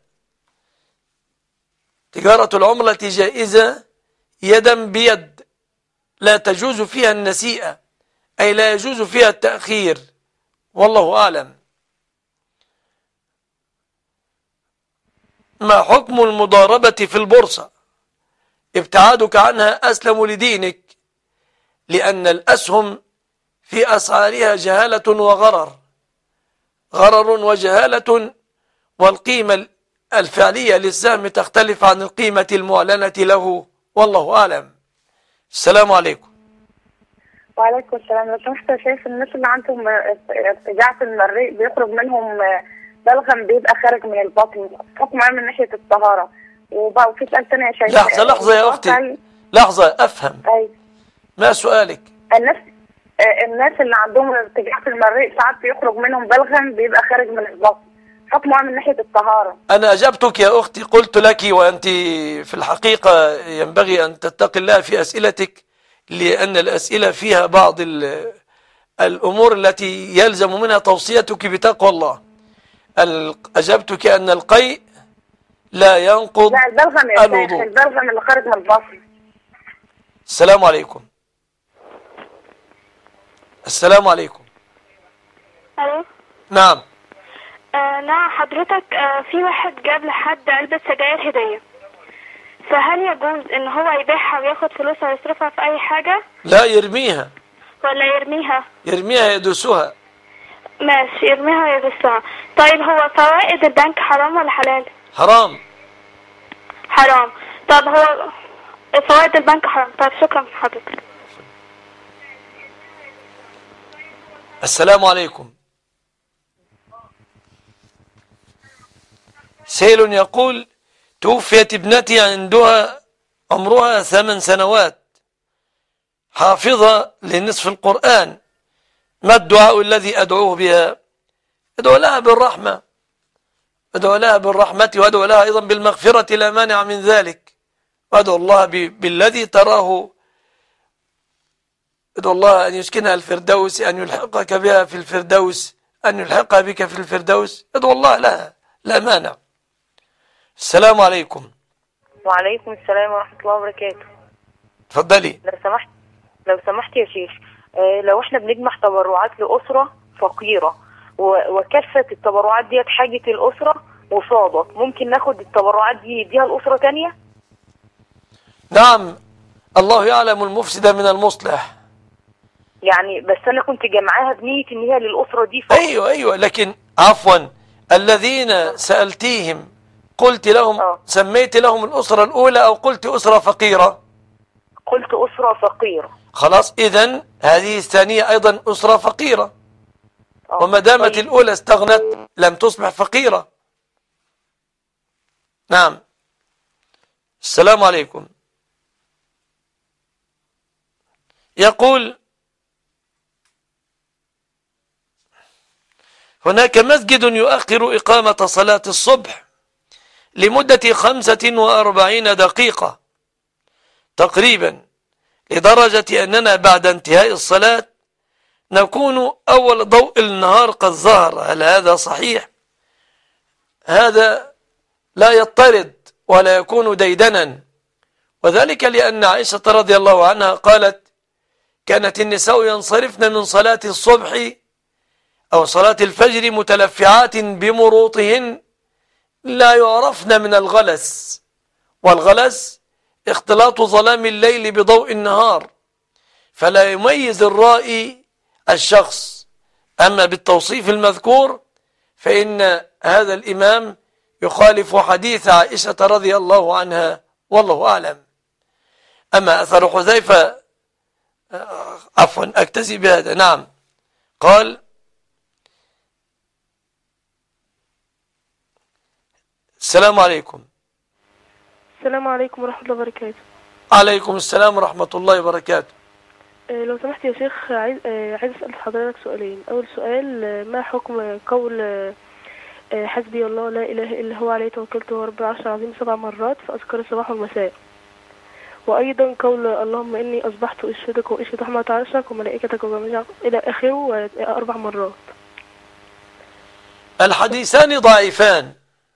تجارة العملة جائزة يدا بيد، لا تجوز فيها النسيئة، أي لا يجوز فيها التأخير، والله أعلم. ما حكم المضاربة في البورصة؟ ابتعادك عنها أسلم لدينك، لأن الأسهم في أسعارها جهالة وغرر، غرر وجهالة، والقيمة الفعلية للسهم تختلف عن القيمة المعلنة له، والله أعلم. السلام عليكم. وعليكم السلام. لو سمحت يا شيخ، الناس اللي عندهم ارتجاع في المريء بيخرج منهم بلغم بيبقى خارج من البطن، حكم من ناحية الطهارة. وفي سؤال تاني يا شيخ. لحظة يا أختي، لحظة أفهم. أي. ما سؤالك؟ الناس اللي عندهم ارتجاع في المريء ساعات بيخرج منهم بلغم بيبقى خارج من البطن، حكمها من ناحية الطهارة. أنا أجبتك يا أختي، قلت لك وأنت في الحقيقة ينبغي أن تتقي الله في أسئلتك، لأن الأسئلة فيها بعض الأمور التي يلزم منها توصيتك بتقوى الله. أجبتك أن القيء لا ينقض لا البلغم يا الوضوء. شيخ، البلغم اللي خارج من البطن. السلام عليكم. السلام عليكم. الو. نعم. نعم حضرتك، في واحد جاب لحد علبة سجاير هدية، فهل يجوز ان هو يبيعها وياخد فلوسها ويصرفها في اي حاجة؟ لا، يرميها. ولا يرميها؟ يرميها يدسها. ماشي، يرميها ويدسها. طيب هو فوائد البنك حرام ولا حلال؟ حرام. حرام. طب هو فوائد البنك حرام. طيب شكرا حضرتك. السلام عليكم. سيل يقول: توفيت ابنتي عندها عمرها 8 سنوات، حافظة لنصف القرآن، ما الدعاء الذي أدعوه بها؟ أدعو لها بالرحمة، أدعو لها بالرحمة، وأدعو لها أيضا بالمغفرة، لا مانع من ذلك. وأدعو الله بالذي تراه، أدعو الله أن يسكنها الفردوس، أن يلحقك بها في الفردوس، أن يلحقها بك في الفردوس، أدعو الله لها، لا مانع. السلام عليكم. وعليكم السلام ورحمة الله وبركاته. تفضلي. لو سمحت يا شيخ، لو احنا بنجمع تبرعات لأسرة فقيرة وكافة التبرعات ديت حاجة الأسرة وصادت، ممكن ناخد التبرعات دي يديها الأسرة تانية؟ نعم، الله يعلم المفسد من المصلح. يعني بس أنا كنت جمعاها بنية إن هي للأسرة دي فقط. أيوة، لكن عفوا، الذين سألتيهم قلت لهم سميت لهم الأسرة الأولى أو قلت أسرة فقيرة؟ قلت أسرة فقيرة. خلاص، إذن هذه الثانية أيضا أسرة فقيرة، وما دامت الأولى استغنت لم تصبح فقيرة. نعم. السلام عليكم. يقول: هناك مسجد يؤخر إقامة صلاة الصبح لمدة 45 دقيقة تقريبا، لدرجة أننا بعد انتهاء الصلاة نكون أول ضوء النهار قد ظهر. هل هذا صحيح؟ هذا لا يضطرد ولا يكون ديدنا، وذلك لأن عائشة رضي الله عنها قالت: كانت النساء ينصرفن من صلاة الصبح أو صلاة الفجر متلفعات بمروطهن لا يعرفن من الغلس، والغلس اختلاط ظلام الليل بضوء النهار، فلا يميز الرائي الشخص. أما بالتوصيف المذكور فإن هذا الإمام يخالف حديث عائشة رضي الله عنها، والله أعلم. أما أثر حذيفة، عفوا أكتزي بهذا. نعم، قال: السلام عليكم. السلام عليكم ورحمة الله وبركاته. عليكم السلام ورحمة الله وبركاته. لو سمحت يا شيخ، عايز أسأل حضرتك سؤالين. أول سؤال: ما حكم قول حسبي الله لا إله إلا هو عليه توكلت وهو رب العرش العظيم 7 مرات في أذكار الصباح والمساء؟ وأيضا قول اللهم إني أصبحت أشهدك وأشهد رحمة عرشك وملائكتك وجميع إلى آخره 4 مرات. الحديثان ضعيفان.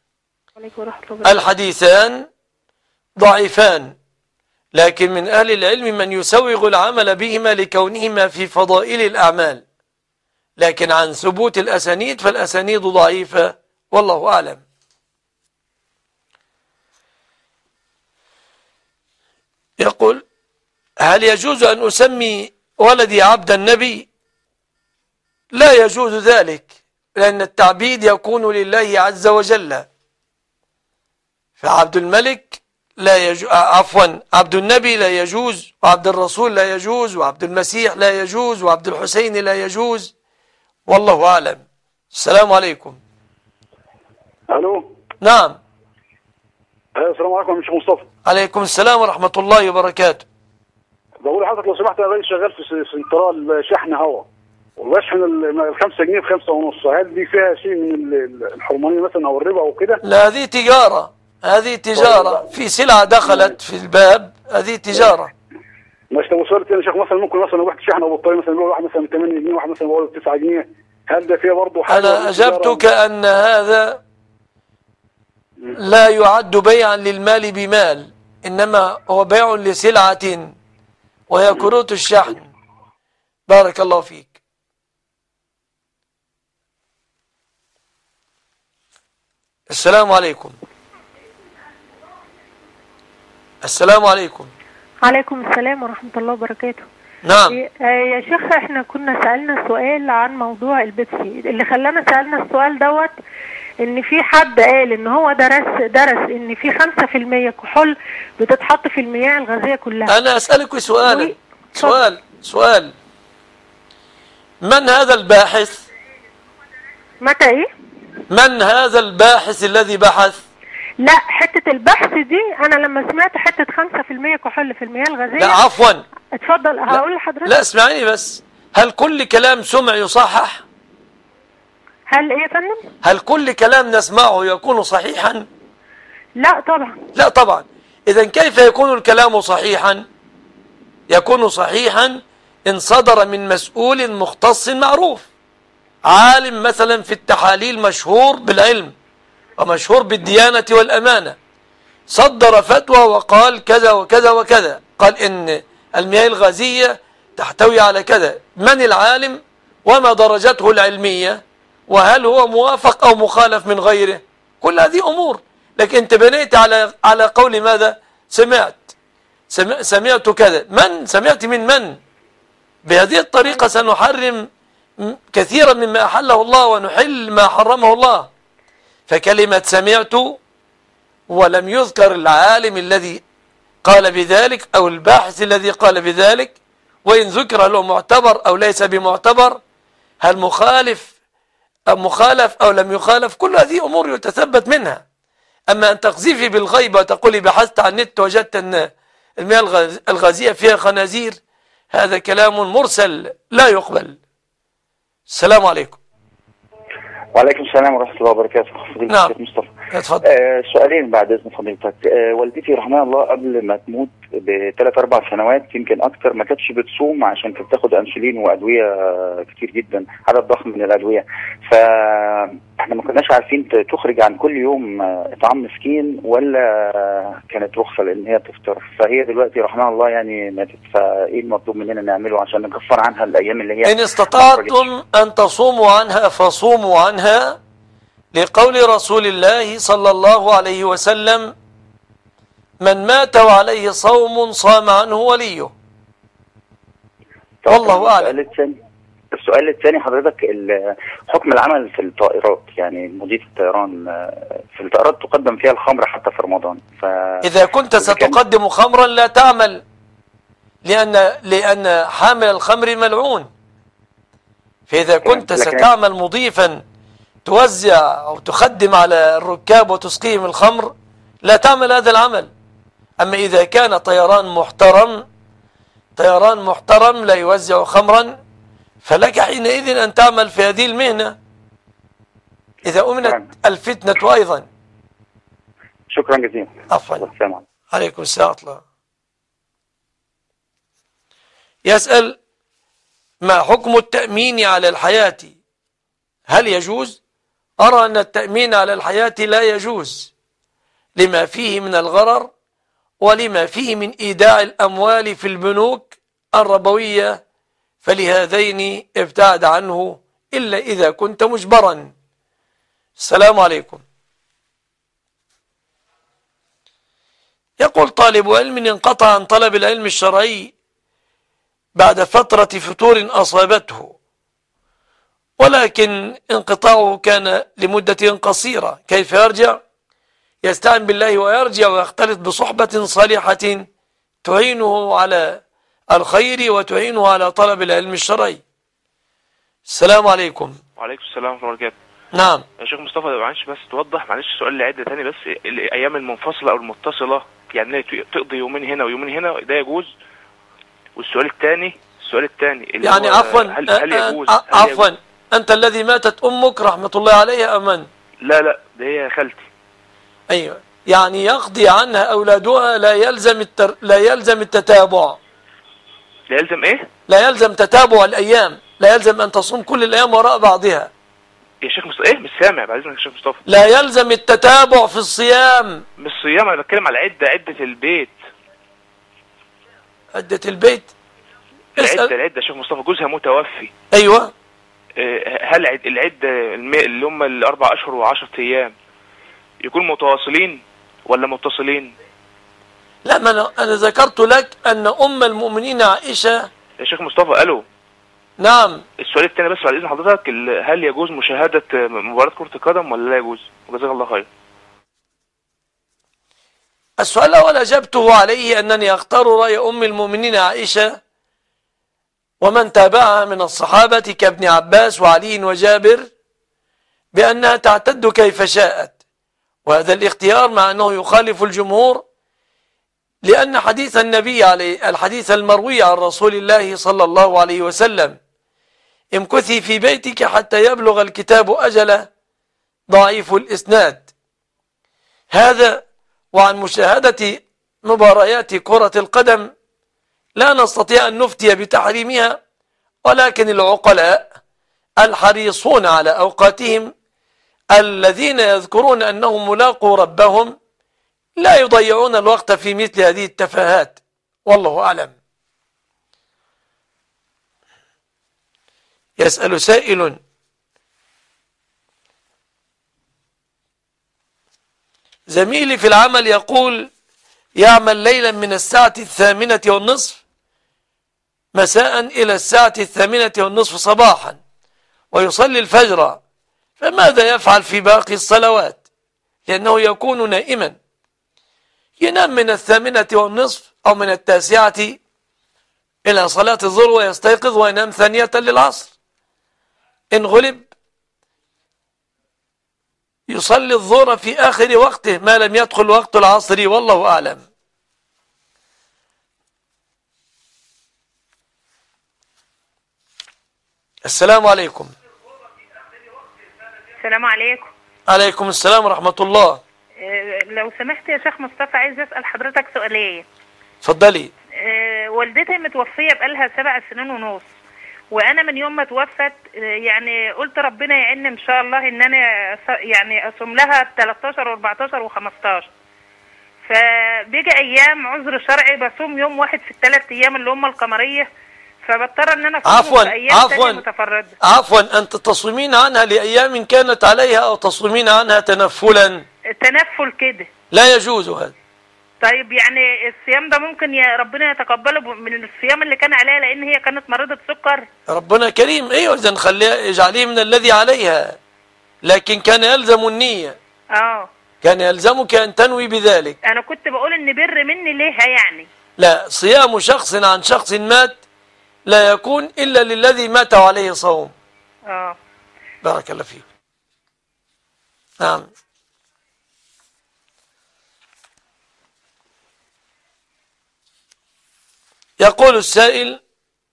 الحديثان ضعيفان، لكن من أهل العلم من يسوغ العمل بهما لكونهما في فضائل الأعمال، لكن عن ثبوت الأسانيد فالأسانيد ضعيفة، والله أعلم. يقول: هل يجوز أن أسمي ولدي عبد النبي؟ لا يجوز ذلك، لأن التعبيد يكون لله عز وجل، فعبد الملك لا يجوز، عفوا عبد النبي لا يجوز، وعبد الرسول لا يجوز، وعبد المسيح لا يجوز، وعبد الحسين لا يجوز، والله أعلم. السلام عليكم. ألو. نعم. السلام عليكم يا شيخ مصطفى. عليكم السلام ورحمة الله وبركاته. بقول لحضرتك لو سمحت، انا شغال في سنترال شحن هواء، وبشحن ال 5 جنيه ب5 ونص. هل دي فيها شيء من الحرمانيه مثلا او الربا او كده؟ لا، هذه تجاره، هذه تجاره، في سلعه دخلت في الباب، هذه تجاره. مش لو وصلت يا شيخ مثلا ممكن مثلا واحد شحن او بطاريه مثلا بيقول واحد مثلا 8 جنيه، واحد مثلا بيقول 9 جنيه، هل ده فيها برضه حاجه؟ انا اجبتك ان هذا لا يعد بيعا للمال بمال، انما هو بيع لسلعه وهي كروت الشحن. بارك الله فيك. السلام عليكم. السلام عليكم. عليكم السلام ورحمة الله وبركاته. نعم. يا شيخ، احنا كنا سألنا سؤال عن موضوع البيبسي. اللي خلانا سألنا السؤال دوت ان في حد قال ان هو درس ان في 5% كحول بتتحط في المياه الغازية كلها. انا اسألك سؤال من هذا الباحث؟ متى ايه؟ من هذا الباحث الذي بحث؟ لا، حتة البحث دي انا لما سمعت حتة 5% كحول في المياه الغازية. لا عفوا، اتفضل هقول لحضرتك. لا اسمعيني بس، هل كل كلام سمع يصحح؟ هل ايه يا فندم؟ هل كل كلام نسمعه يكون صحيحا؟ لا طبعا. لا طبعا. اذا كيف يكون الكلام صحيحا؟ يكون صحيحا ان صدر من مسؤول مختص معروف، عالم مثلا في التحاليل مشهور بالعلم ومشهور بالديانة والأمانة، صدر فتوى وقال كذا وكذا وكذا، قال إن المياه الغازية تحتوي على كذا. من العالم وما درجته العلمية وهل هو موافق أو مخالف من غيره؟ كل هذه أمور. لكن أنت بنيت على قول ماذا؟ سمعت كذا. من سمعت من؟ بهذه الطريقة سنحرم كثيرا مما أحله الله ونحل ما حرمه الله. فكلمة سمعت ولم يذكر العالم الذي قال بذلك أو الباحث الذي قال بذلك، وإن ذكر له معتبر أو ليس بمعتبر، هل مخالف أو لم يخالف، كل هذه أمور يتثبت منها. أما أن تقذفي بالغيب وتقولي بحثت عن النت وجدت أن المياه الغازية فيها خنازير، هذا كلام مرسل لا يقبل. السلام عليكم. وعليكم السلام ورحمة الله وبركاته. فضيلة نعم. الشيخ مصطفى. اتفضل. سؤالين بعد إذن فضيلتك. والدتي رحمها الله قبل ما تموت ب3-4 سنوات يمكن أكتر ما كانتش بتصوم عشان كانت بتاخد أنسولين وأدوية كتير جدا، عدد ضخم من الأدوية، فإحنا ما كناش عارفين تخرج عن كل يوم إطعام مسكين ولا كانت رخصة لأن هي تفطر. فهي دلوقتي رحمها الله يعني ماتت، فإيه المطلوب مننا نعمله عشان نكفر عنها الأيام اللي هي إن استطعتم أن تصوموا عنها فصوموا عنها، لقول رسول الله صلى الله عليه وسلم: من مات وعليه صوم صام عنه وليه. والله أعلم. السؤال الثاني حضرتك حكم العمل في الطائرات، يعني مضيف الطيران في الطائرات تقدم فيها الخمر حتى في رمضان، إذا كنت ستقدم خمرا لا تعمل، لأن حامل الخمر ملعون. فإذا كنت ستعمل مضيفا توزع أو تخدم على الركاب وتسقيهم الخمر لا تعمل هذا العمل. أما إذا كان طيران محترم لا يوزع خمرا فلك حينئذ أن تعمل في هذه المهنة إذا أمنت الفتنة أيضا. شكرا جزيلا. عفوا. عليكم السلام ورحمة الله. يسأل: ما حكم التأمين على الحياة؟ هل يجوز؟ أرى أن التأمين على الحياة لا يجوز لما فيه من الغرر ولما فيه من إيداع الأموال في البنوك الربوية، فلهذين ابتعد عنه إلا إذا كنت مجبرا. السلام عليكم. يقول طالب علم: انقطع عن طلب العلم الشرعي بعد فترة فتور أصابته، ولكن انقطاعه كان لمدة قصيرة، كيف يرجع؟ يستعين بالله ويرجع ويختلط بصحبة صالحة تعينه على الخير وتعينه على طلب العلم الشرعي. السلام عليكم. وعليكم السلام ورحمة الله وبركاته. نعم يا شيخ مصطفى، معلش بس توضح، معلش السؤال اللي عدة تاني بس، الأيام المنفصلة أو المتصلة يعني تقضي يومين هنا ويومين هنا، ده يجوز؟ والسؤال الثاني يعني هل يجوز؟ عفوا، أنت الذي ماتت أمك رحمة الله عليها أمن؟ لا ده هي خالتي. أيوة، يعني يقضي عنها أولادها، لا يلزم التتابع. لا يلزم إيه؟ لا يلزم تتابع الأيام، لا يلزم أن تصوم كل الأيام وراء بعضها. يا شيخ مصطفى إيه؟ مش سامع بعد إذنك يا شيخ مصطفى. لا يلزم التتابع في الصيام. مش صيام، أنا بتكلم على عدة البيت. عدة البيت؟ العدة يا شيخ مصطفى، جوزها متوفي. أيوة. هل العدة اللي هم ال4 أشهر و10 أيام يكون متواصلين ولا متصلين؟ لا، ما أنا ذكرت لك أن أم المؤمنين عائشة. يا شيخ مصطفى ألو. نعم. السؤال الثاني بس بعد إذن حضرتك، هل يجوز مشاهدة مباراة كرة القدم ولا لا يجوز؟ وجزاك الله خير. السؤال الأول أجبته عليه أنني أختار رأي أم المؤمنين عائشة ومن تابعها من الصحابة كابن عباس وعلي وجابر بأنها تعتد كيف شاءت، وهذا الاختيار مع أنه يخالف الجمهور، لأن حديث النبي عليه الحديث المروي عن رسول الله صلى الله عليه وسلم: امكثي في بيتك حتى يبلغ الكتاب أجله، ضعيف الإسناد. هذا وعن مشاهدة مباريات كرة القدم لا نستطيع أن نفتي بتحريمها، ولكن العقلاء الحريصون على أوقاتهم الذين يذكرون أنهم ملاقوا ربهم لا يضيعون الوقت في مثل هذه التفاهات، والله أعلم. يسأل سائل: زميلي في العمل يقول يعمل ليلا من الساعة 8:30 مساء إلى الساعة 8:30 صباحا ويصلي الفجر، فماذا يفعل في باقي الصلوات؟ لأنه يكون نائما، ينام من 8:30 أو من 9 إلى صلاة الظهر ويستيقظ وينام 2 للعصر. إن غلب يصلي الظهر في آخر وقته ما لم يدخل وقت العصر، والله أعلم. السلام عليكم. السلام عليكم. عليكم السلام ورحمة الله. لو سمحت يا شيخ مصطفى، عايز أسأل حضرتك سؤالين. اتفضلي. والدتي متوفية بقالها 7 سنين ونص، وأنا من يوم ما توفت يعني قلت ربنا يعين إن شاء الله إن أنا يعني أصوم لها 13 و14 و15. فبيجي أيام عذر شرعي بصوم يوم واحد في ال3 أيام اللي هم القمرية، فبضطر ان انا في ايام تانية متفرده. عفوا، انت تصومين عنها لايام كانت عليها او تصومين عنها تنفلا؟ تنفل كده. لا يجوز هذا. طيب يعني الصيام ده ممكن يا ربنا يتقبله من الصيام اللي كان عليها لان هي كانت مريضة سكر؟ ربنا كريم. ايوه اذا نخليها اجعليه من الذي عليها، لكن كان يلزم النية. كان يلزمك ان تنوي بذلك. انا كنت بقول ان بر مني ليها يعني. لا، صيام شخص عن شخص مات لا يكون الا للذي مات عليه صوم. بارك الله فيك. نعم. يقول السائل: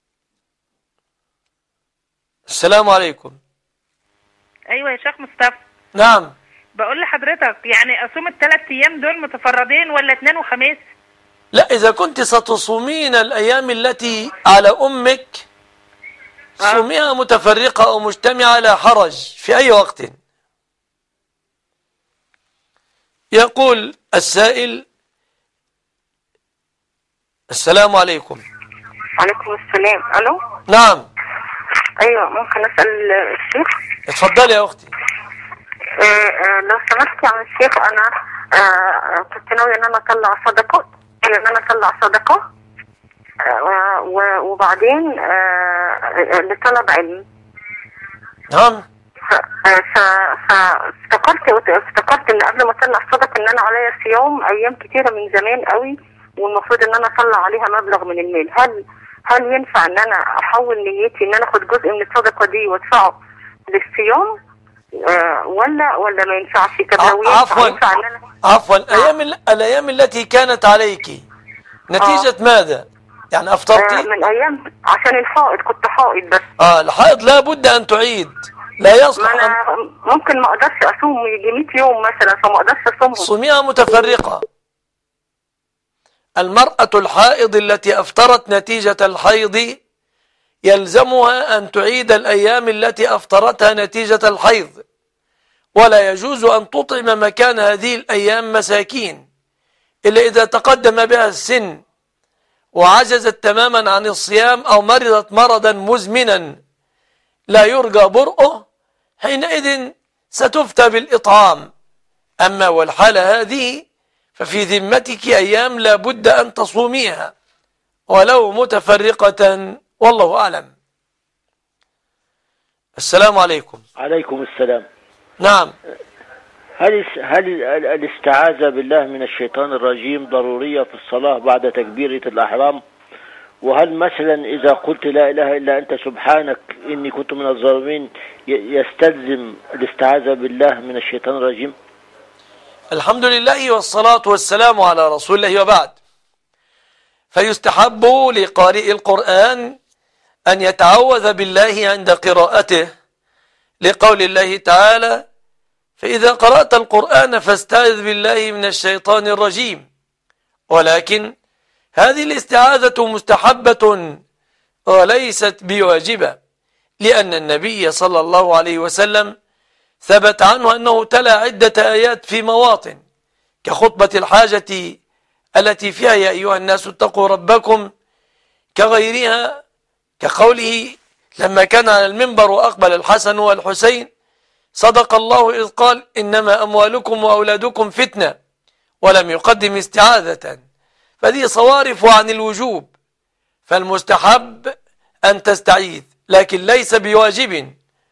السلام عليكم. ايوه يا شيخ مصطفى. نعم. بقول لحضرتك يعني اصوم الثلاث ايام دول متفردين ولا اثنين وخميس؟ لا، اذا كنت ستصومين الايام التي على امك صوميها متفرقة او مجتمعة لا حرج في اي وقت. يقول السائل: السلام عليكم. وعليكم السلام. الو. نعم. ايوه ممكن اسال الشيخ؟ اتفضلي يا اختي. لو سمحت يا عم الشيخ، انا كنت ناويه ان انا اطلع صدقه وبعدين لطلب علم. نعم. فافتكرت ان قبل ما اطلع الصدقه ان انا عليا صيام ايام كتيره من زمان قوي، والمفروض ان انا اطلع عليها مبلغ من المال. هل ينفع ان انا احول نيتي ان انا اخد جزء من الصدقه دي وادفعه للصيام ولا ما ينفعش؟ عفوا الايام التي كانت عليك نتيجة ماذا؟ يعني افطرتي؟ من ايام عشان الحائض، كنت حائض بس. الحائض لا بد ان تعيد، لا يصلح. ممكن ما اقدرش اصوم يجي 100 يوم مثلا، فما اقدرش اصومهم. صوميها متفرقة. المرأة الحائض التي أفطرت نتيجة الحيض يلزمها أن تعيد الأيام التي أفطرتها نتيجة الحيض، ولا يجوز أن تطعم مكان هذه الأيام مساكين إلا إذا تقدم بها السن وعجزت تماما عن الصيام أو مرضت مرضا مزمنا لا يرجى برؤه، حينئذ ستفتى بالإطعام. أما والحالة هذه ففي ذمتك أيام لا بد أن تصوميها ولو متفرقة، والله أعلم. السلام عليكم. عليكم السلام. نعم. هل الاستعاذة بالله من الشيطان الرجيم ضرورية في الصلاة بعد تكبيرة الأحرام؟ وهل مثلا إذا قلت لا إله إلا أنت سبحانك إني كنت من الظالمين يستلزم الاستعاذة بالله من الشيطان الرجيم؟ الحمد لله والصلاة والسلام على رسول الله، وبعد. فيستحب لقارئ القرآن أن يتعوذ بالله عند قراءته، لقول الله تعالى: فإذا قرأت القرآن فاستعذ بالله من الشيطان الرجيم. ولكن هذه الاستعاذة مستحبة وليست بواجبة، لأن النبي صلى الله عليه وسلم ثبت عنه أنه تلا عدة آيات في مواطن كخطبة الحاجة التي فيها يا أيها الناس اتقوا ربكم، كغيرها كقوله لما كان على المنبر وأقبل الحسن والحسين: صدق الله إذ قال إنما أموالكم وأولادكم فتنة، ولم يقدم استعاذة. فدي صوارف عن الوجوب، فالمستحب أن تستعيذ لكن ليس بواجب.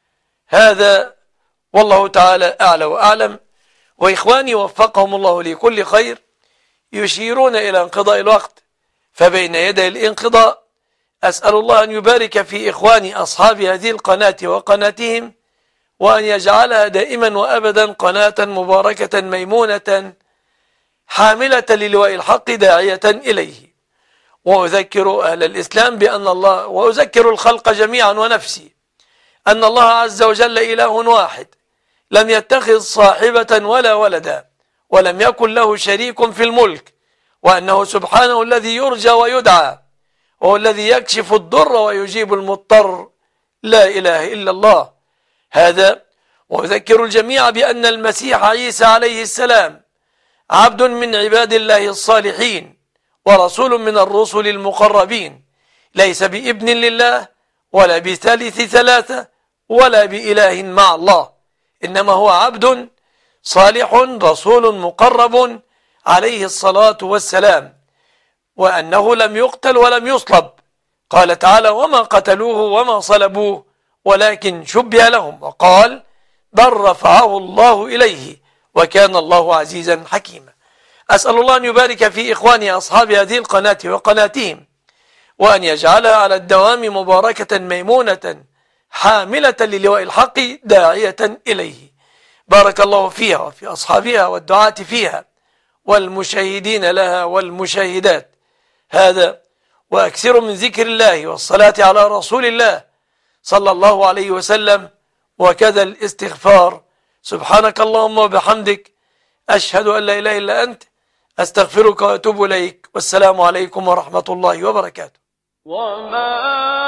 هذا والله تعالى أعلى وأعلم. وإخواني وفقهم الله لكل خير يشيرون إلى انقضاء الوقت، فبين يدي الانقضاء أسأل الله أن يبارك في إخواني أصحاب هذه القناة وقناتهم، وأن يجعلها دائما وأبدا قناة مباركة ميمونة حاملة للواء الحق داعية إليه. وأذكر أهل الإسلام بأن الله، وأذكر الخلق جميعا ونفسي، أن الله عز وجل إله واحد لم يتخذ صاحبة ولا ولدا، ولم يكن له شريك في الملك، وأنه سبحانه الذي يرجى ويدعى، وهو الذي يكشف الضر ويجيب المضطر، لا إله إلا الله. هذا وأذكر الجميع بأن المسيح عيسى عليه السلام عبد من عباد الله الصالحين ورسول من الرسل المقربين، ليس بابن لله ولا بثالث ثلاثة ولا بإله مع الله، إنما هو عبد صالح رسول مقرب عليه الصلاة والسلام، وأنه لم يقتل ولم يصلب. قال تعالى: وما قتلوه وما صلبوه ولكن شبه لهم، وقال: بل رفعه الله إليه وكان الله عزيزا حكيما. أسأل الله أن يبارك في إخواني أصحاب هذه القناة وقناتهم، وأن يجعلها على الدوام مباركة ميمونة حاملة للواء الحق داعية إليه. بارك الله فيها وفي أصحابها والدعاة فيها والمشاهدين لها والمشاهدات. هذا وأكثر من ذكر الله والصلاة على رسول الله صلى الله عليه وسلم، وكذا الاستغفار. سبحانك اللهم وبحمدك، أشهد أن لا إله إلا أنت، أستغفرك وأتوب إليك، والسلام عليكم ورحمة الله وبركاته. وما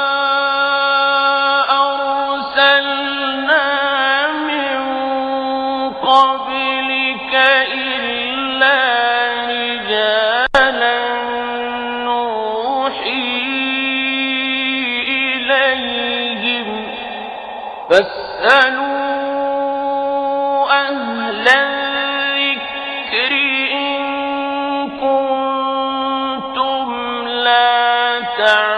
أرسلنا من قبلك إلا رجالا نوحي إليهم فاسألوا أهل الذكر إن كنتم لا تعلمون.